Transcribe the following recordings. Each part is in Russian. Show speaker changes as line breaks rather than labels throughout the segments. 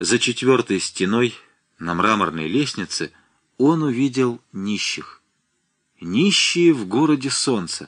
За четвертой стеной на мраморной лестнице он увидел нищих. Нищие в городе солнца.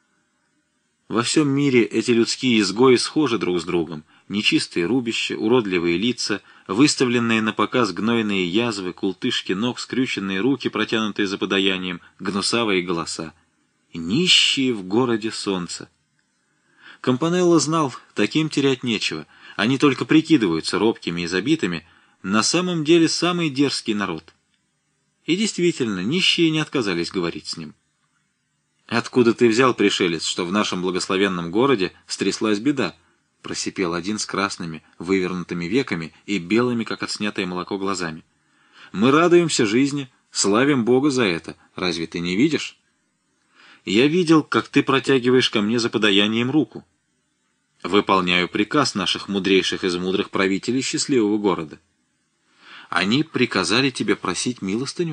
Во всем мире эти людские изгои схожи друг с другом. Нечистые рубища, уродливые лица, выставленные на показ гнойные язвы, култышки ног, скрюченные руки, протянутые за подаянием, гнусавые голоса. Нищие в городе солнца. Кампанелло знал, таким терять нечего. Они только прикидываются робкими и забитыми, на самом деле самый дерзкий народ. И действительно, нищие не отказались говорить с ним. «Откуда ты взял, пришелец, что в нашем благословенном городе стряслась беда?» — просипел один с красными, вывернутыми веками и белыми, как отснятое молоко, глазами. «Мы радуемся жизни, славим Бога за это. Разве ты не видишь? Я видел, как ты протягиваешь ко мне за подаянием руку. Выполняю приказ наших мудрейших из мудрых правителей счастливого города. Они приказали тебе просить милостыню?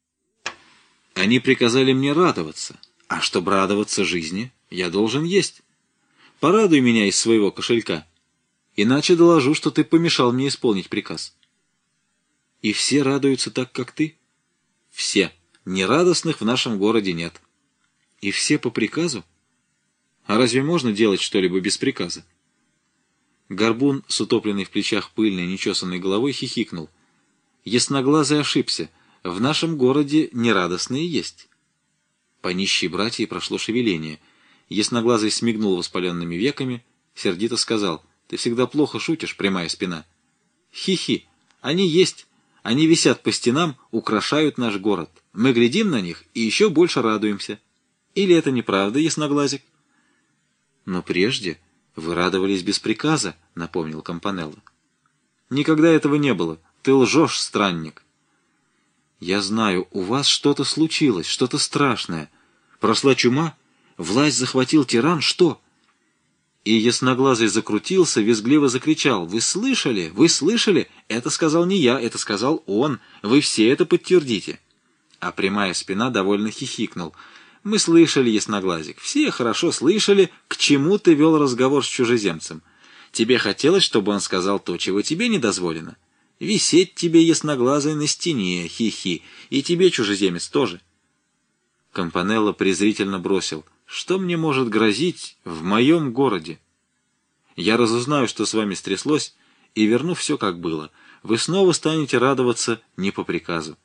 Они приказали мне радоваться, а чтобы радоваться жизни, я должен есть. Порадуй меня из своего кошелька, иначе доложу, что ты помешал мне исполнить приказ». И все радуются так, как ты? Все. Нерадостных в нашем городе нет. И все по приказу? А разве можно делать что-либо без приказа? Горбун, с утопленной в плечах пыльной, нечесанной головой, хихикнул. Ясноглазый ошибся. В нашем городе нерадостные есть. По нищей братье прошло шевеление. Ясноглазый смигнул воспаленными веками, сердито сказал: «Ты всегда плохо шутишь, прямая спина». «Хи-хи, они есть. Они висят по стенам, украшают наш город. Мы глядим на них и еще больше радуемся. Или это неправда, ясноглазик?» «Но прежде вы радовались без приказа», — напомнил Кампанелло. «Никогда этого не было. Ты лжешь, странник». «Я знаю, у вас что-то случилось, что-то страшное. Прошла чума? Власть захватил тиран? Что?» И ясноглазый закрутился, визгливо закричал: «Вы слышали? Вы слышали? Это сказал не я, это сказал он. Вы все это подтвердите». А прямая спина довольно хихикнул. «Мы слышали, ясноглазик, все хорошо слышали, к чему ты вел разговор с чужеземцем. Тебе хотелось, чтобы он сказал то, чего тебе не дозволено. Висеть тебе, ясноглазый, на стене, хи-хи, и тебе, чужеземец, тоже». Кампанелло презрительно бросил: «Что мне может грозить в моем городе? Я разузнаю, что с вами стряслось, и верну все, как было. Вы снова станете радоваться не по приказу».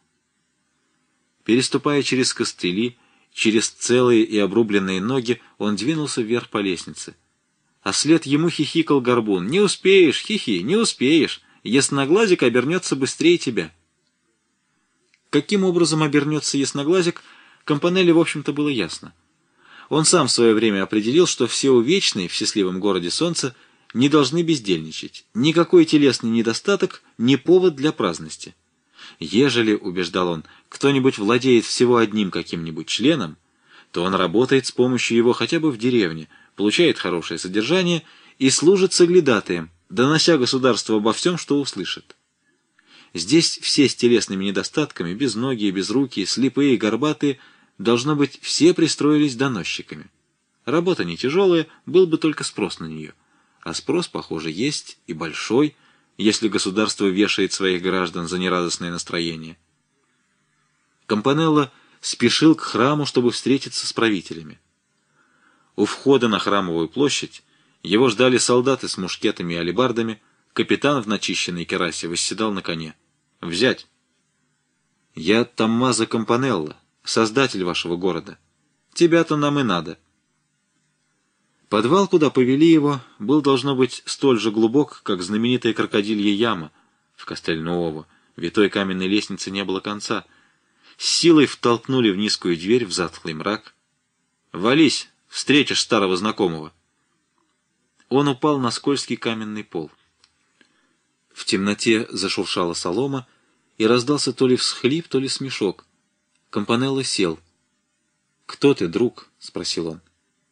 Переступая через костыли, через целые и обрубленные ноги, он двинулся вверх по лестнице. А след ему хихикал горбун: «Не успеешь, хихи, не успеешь. Ясноглазик обернется быстрее тебя». Каким образом обернется ясноглазик, Кампанелле, в общем-то, было ясно. Он сам в свое время определил, что все увечные в счастливом городе солнца не должны бездельничать. Никакой телесный недостаток не повод для праздности. Ежели, убеждал он, кто-нибудь владеет всего одним каким-нибудь членом, то он работает с помощью его хотя бы в деревне, получает хорошее содержание и служит соглядатаем, донося государству обо всем, что услышит. Здесь все с телесными недостатками, безногие, безрукие, слепые, горбатые, должно быть, все пристроились доносчиками. Работа не тяжелая, был бы только спрос на нее. А спрос, похоже, есть и большой, если государство вешает своих граждан за нерадостное настроение. Кампанелло спешил к храму, чтобы встретиться с правителями. У входа на Храмовую площадь его ждали солдаты с мушкетами и алебардами, капитан в начищенной керасе восседал на коне. «Взять!» «Я Томмазо Кампанелло, создатель вашего города. Тебя-то нам и надо». Подвал, куда повели его, был, должно быть, столь же глубок, как знаменитая крокодилья яма в Кастельнуово. Витой каменной лестницы не было конца. С силой втолкнули в низкую дверь в затхлый мрак. «Вались, встретишь старого знакомого». Он упал на скользкий каменный пол. В темноте зашуршала солома, и раздался то ли всхлип, то ли смешок. Кампанелло сел. «Кто ты, друг?» — спросил он.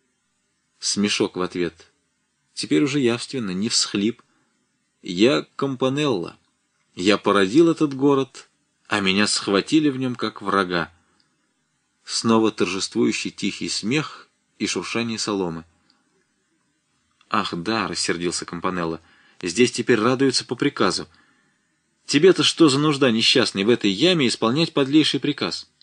Смешок в ответ. Теперь уже явственно, не всхлип. «Я Кампанелло. Я породил этот город, а меня схватили в нем как врага». Снова торжествующий тихий смех и шуршание соломы. «Ах, да», — рассердился Кампанелло, — «здесь теперь радуются по приказу. Тебе-то что за нужда, несчастный, в этой яме исполнять подлейший приказ?